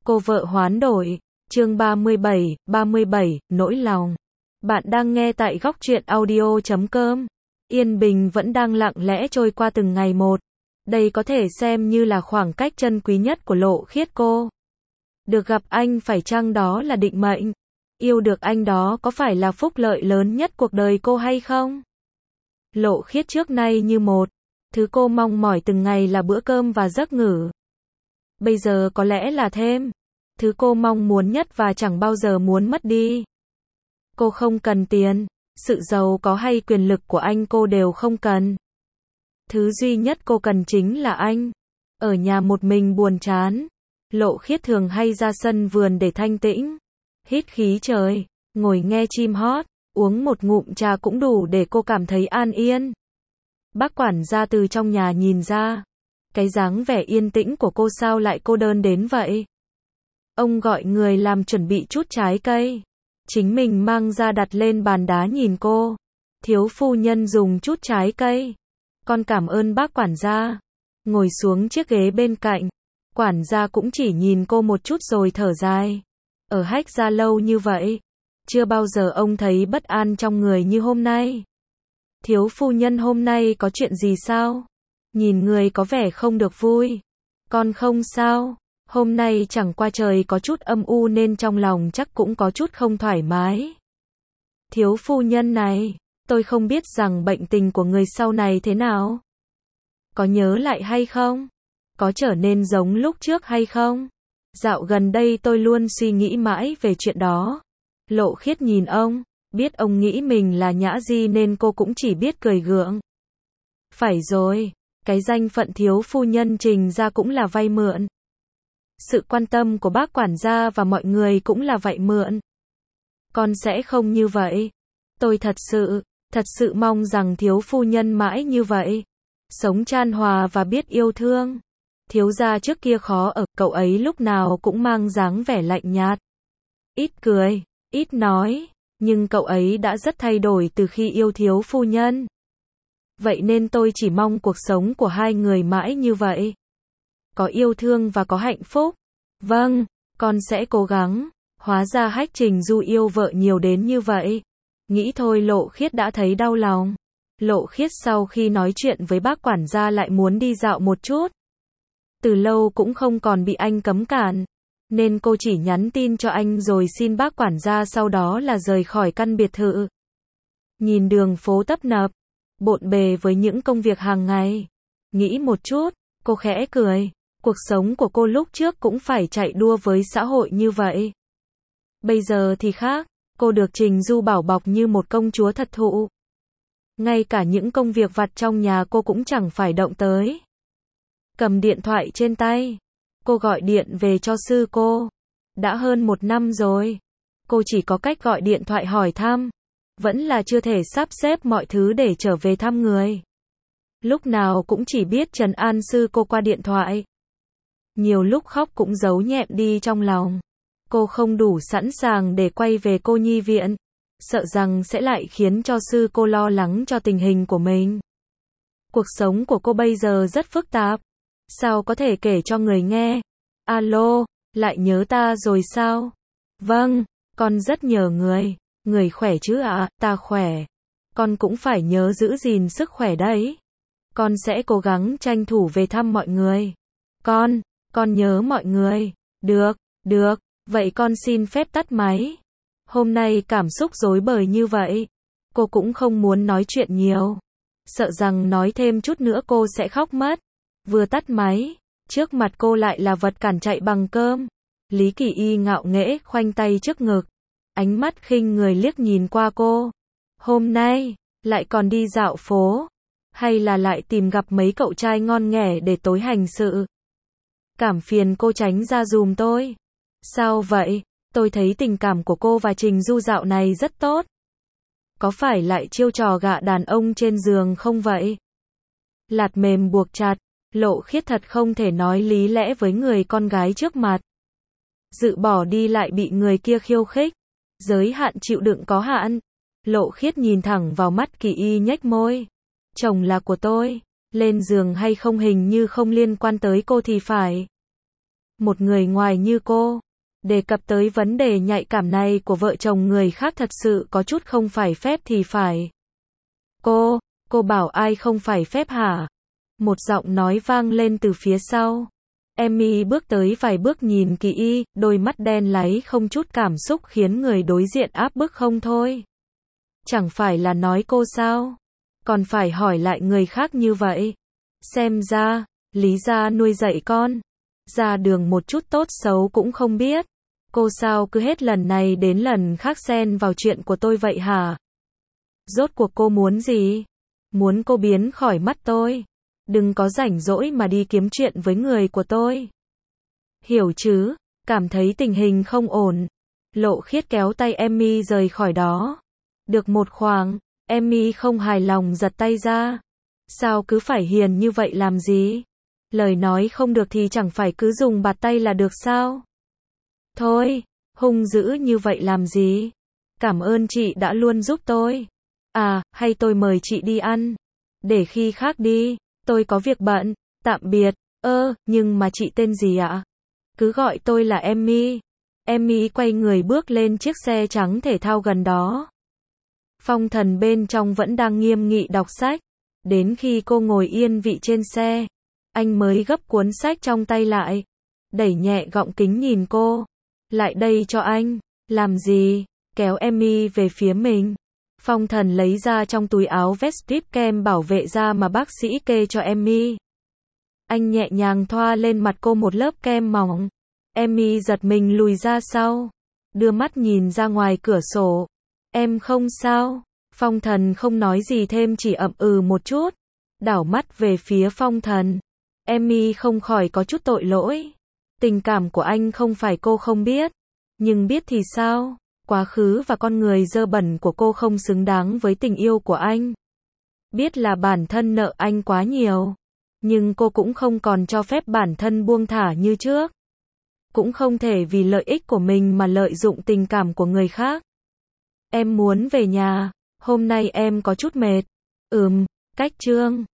Cô vợ hoán đổi. Chương 37, nỗi lòng. Bạn đang nghe tại góc truyện audio.com. Yên bình vẫn đang lặng lẽ trôi qua từng ngày một. Đây có thể xem như là khoảng cách chân quý nhất của Lộ Khiết cô. Được gặp anh phải chăng đó là định mệnh? Yêu được anh đó có phải là phúc lợi lớn nhất cuộc đời cô hay không? Lộ Khiết trước nay như một. Thứ cô mong mỏi từng ngày là bữa cơm và giấc ngủ. Bây giờ có lẽ là thêm. Thứ cô mong muốn nhất và chẳng bao giờ muốn mất đi. Cô không cần tiền, sự giàu có hay quyền lực của anh cô đều không cần. Thứ duy nhất cô cần chính là anh. Ở nhà một mình buồn chán. Lộ Khiết thường hay ra sân vườn để thanh tĩnh. Hít khí trời, ngồi nghe chim hót, uống một ngụm trà cũng đủ để cô cảm thấy an yên. Bác quản gia từ trong nhà nhìn ra. Cái dáng vẻ yên tĩnh của cô sao lại cô đơn đến vậy? Ông gọi người làm chuẩn bị chút trái cây. Chính mình mang ra đặt lên bàn đá nhìn cô. Thiếu phu nhân dùng chút trái cây. Con cảm ơn bác quản gia. Ngồi xuống chiếc ghế bên cạnh. Quản gia cũng chỉ nhìn cô một chút rồi thở dài. Ở Hách Gia lâu như vậy. Chưa bao giờ ông thấy bất an trong người như hôm nay. Thiếu phu nhân hôm nay có chuyện gì sao? Nhìn người có vẻ không được vui. Con không sao. Hôm nay chẳng qua trời có chút âm u nên trong lòng chắc cũng có chút không thoải mái. Thiếu phu nhân này, tôi không biết rằng bệnh tình của người sau này thế nào. Có nhớ lại hay không? Có trở nên giống lúc trước hay không? Dạo gần đây tôi luôn suy nghĩ mãi về chuyện đó. Lộ Khiết nhìn ông, biết ông nghĩ mình là nhã di nên cô cũng chỉ biết cười gượng. Phải rồi, cái danh phận thiếu phu nhân trình ra cũng là vay mượn. Sự quan tâm của bác quản gia và mọi người cũng là vậy mượn. Con sẽ không như vậy. Tôi thật sự mong rằng thiếu phu nhân mãi như vậy. Sống chan hòa và biết yêu thương. Thiếu gia trước kia khó ở, cậu ấy lúc nào cũng mang dáng vẻ lạnh nhạt. Ít cười, ít nói, nhưng cậu ấy đã rất thay đổi từ khi yêu thiếu phu nhân. Vậy nên tôi chỉ mong cuộc sống của hai người mãi như vậy. Có yêu thương và có hạnh phúc. Vâng, con sẽ cố gắng. Hóa ra Hách Trình Du yêu vợ nhiều đến như vậy. Nghĩ thôi Lộ Khiết đã thấy đau lòng. Lộ Khiết sau khi nói chuyện với bác quản gia lại muốn đi dạo một chút. Từ lâu cũng không còn bị anh cấm cản. Nên cô chỉ nhắn tin cho anh rồi xin bác quản gia sau đó là rời khỏi căn biệt thự. Nhìn đường phố tấp nập, bộn bề với những công việc hàng ngày. Nghĩ một chút, cô khẽ cười. Cuộc sống của cô lúc trước cũng phải chạy đua với xã hội như vậy. Bây giờ thì khác, cô được Trình Du bảo bọc như một công chúa thật thụ. Ngay cả những công việc vặt trong nhà cô cũng chẳng phải động tới. Cầm điện thoại trên tay, cô gọi điện về cho sư cô. Đã hơn 1 năm rồi, cô chỉ có cách gọi điện thoại hỏi thăm. Vẫn là chưa thể sắp xếp mọi thứ để trở về thăm người. Lúc nào cũng chỉ biết trấn an sư cô qua điện thoại. Nhiều lúc khóc cũng giấu nhẹm đi trong lòng. Cô không đủ sẵn sàng để quay về cô nhi viện. Sợ rằng sẽ lại khiến cho sư cô lo lắng cho tình hình của mình. Cuộc sống của cô bây giờ rất phức tạp. Sao có thể kể cho người nghe? Alo, lại nhớ ta rồi sao? Vâng, con rất nhớ người. Người khỏe chứ ạ? Ta khỏe. Con cũng phải nhớ giữ gìn sức khỏe đấy. Con sẽ cố gắng tranh thủ về thăm mọi người. Con nhớ mọi người. Được, vậy con xin phép tắt máy. Hôm nay cảm xúc rối bời như vậy. Cô cũng không muốn nói chuyện nhiều. Sợ rằng nói thêm chút nữa cô sẽ khóc mất. Vừa tắt máy, trước mặt cô lại là vật cản chạy bằng cơm. Lý Kỳ Y ngạo nghễ khoanh tay trước ngực. Ánh mắt khinh người liếc nhìn qua cô. Hôm nay, lại còn đi dạo phố. Hay là lại tìm gặp mấy cậu trai ngon nghẻ để tối hành sự. Cảm phiền cô tránh ra dùm tôi. Sao vậy? Tôi thấy tình cảm của cô và Trình Du dạo này rất tốt. Có phải lại chiêu trò gạ đàn ông trên giường không vậy? Lạt mềm buộc chặt. Lộ Khiết thật không thể nói lý lẽ với người con gái trước mặt. Dự bỏ đi lại bị người kia khiêu khích. Giới hạn chịu đựng có hạn. Lộ Khiết nhìn thẳng vào mắt Kỳ Y nhếch môi. Chồng là của tôi. Lên giường hay không hình như không liên quan tới cô thì phải. Một người ngoài như cô, đề cập tới vấn đề nhạy cảm này của vợ chồng người khác thật sự có chút không phải phép thì phải. Cô bảo ai không phải phép hả? Một giọng nói vang lên từ phía sau. Amy bước tới vài bước nhìn kỹ y, đôi mắt đen láy không chút cảm xúc khiến người đối diện áp bức không thôi. Chẳng phải là nói cô sao? Còn phải hỏi lại người khác như vậy. Xem ra, Lý gia nuôi dạy con. Ra đường một chút tốt xấu cũng không biết. Cô sao cứ hết lần này đến lần khác xen vào chuyện của tôi vậy hả? Rốt cuộc cô muốn gì? Muốn cô biến khỏi mắt tôi. Đừng có rảnh rỗi mà đi kiếm chuyện với người của tôi. Hiểu chứ? Cảm thấy tình hình không ổn. Lộ Khiết kéo tay Amy rời khỏi đó. Được một khoảng, Amy không hài lòng giật tay ra. Sao cứ phải hiền như vậy làm gì? Lời nói không được thì chẳng phải cứ dùng bạt tay là được sao? Thôi, hung dữ như vậy làm gì? Cảm ơn chị đã luôn giúp tôi. À, hay tôi mời chị đi ăn? Để khi khác đi, tôi có việc bận, tạm biệt. Nhưng mà chị tên gì ạ? Cứ gọi tôi là Amy. Amy quay người bước lên chiếc xe trắng thể thao gần đó. Phong Thần bên trong vẫn đang nghiêm nghị đọc sách. Đến khi cô ngồi yên vị trên xe, anh mới gấp cuốn sách trong tay lại. Đẩy nhẹ gọng kính nhìn cô. Lại đây cho anh. Làm gì? Kéo Amy về phía mình. Phong Thần lấy ra trong túi áo vest strip kem bảo vệ da mà bác sĩ kê cho Amy. Anh nhẹ nhàng thoa lên mặt cô một lớp kem mỏng. Amy giật mình lùi ra sau. Đưa mắt nhìn ra ngoài cửa sổ. Em không sao? Phong Thần không nói gì thêm chỉ ậm ừ một chút. Đảo mắt về phía Phong Thần. Amy không khỏi có chút tội lỗi. Tình cảm của anh không phải cô không biết. Nhưng biết thì sao? Quá khứ và con người dơ bẩn của cô không xứng đáng với tình yêu của anh. Biết là bản thân nợ anh quá nhiều. Nhưng cô cũng không còn cho phép bản thân buông thả như trước. Cũng không thể vì lợi ích của mình mà lợi dụng tình cảm của người khác. Em muốn về nhà. Hôm nay em có chút mệt. Cách chương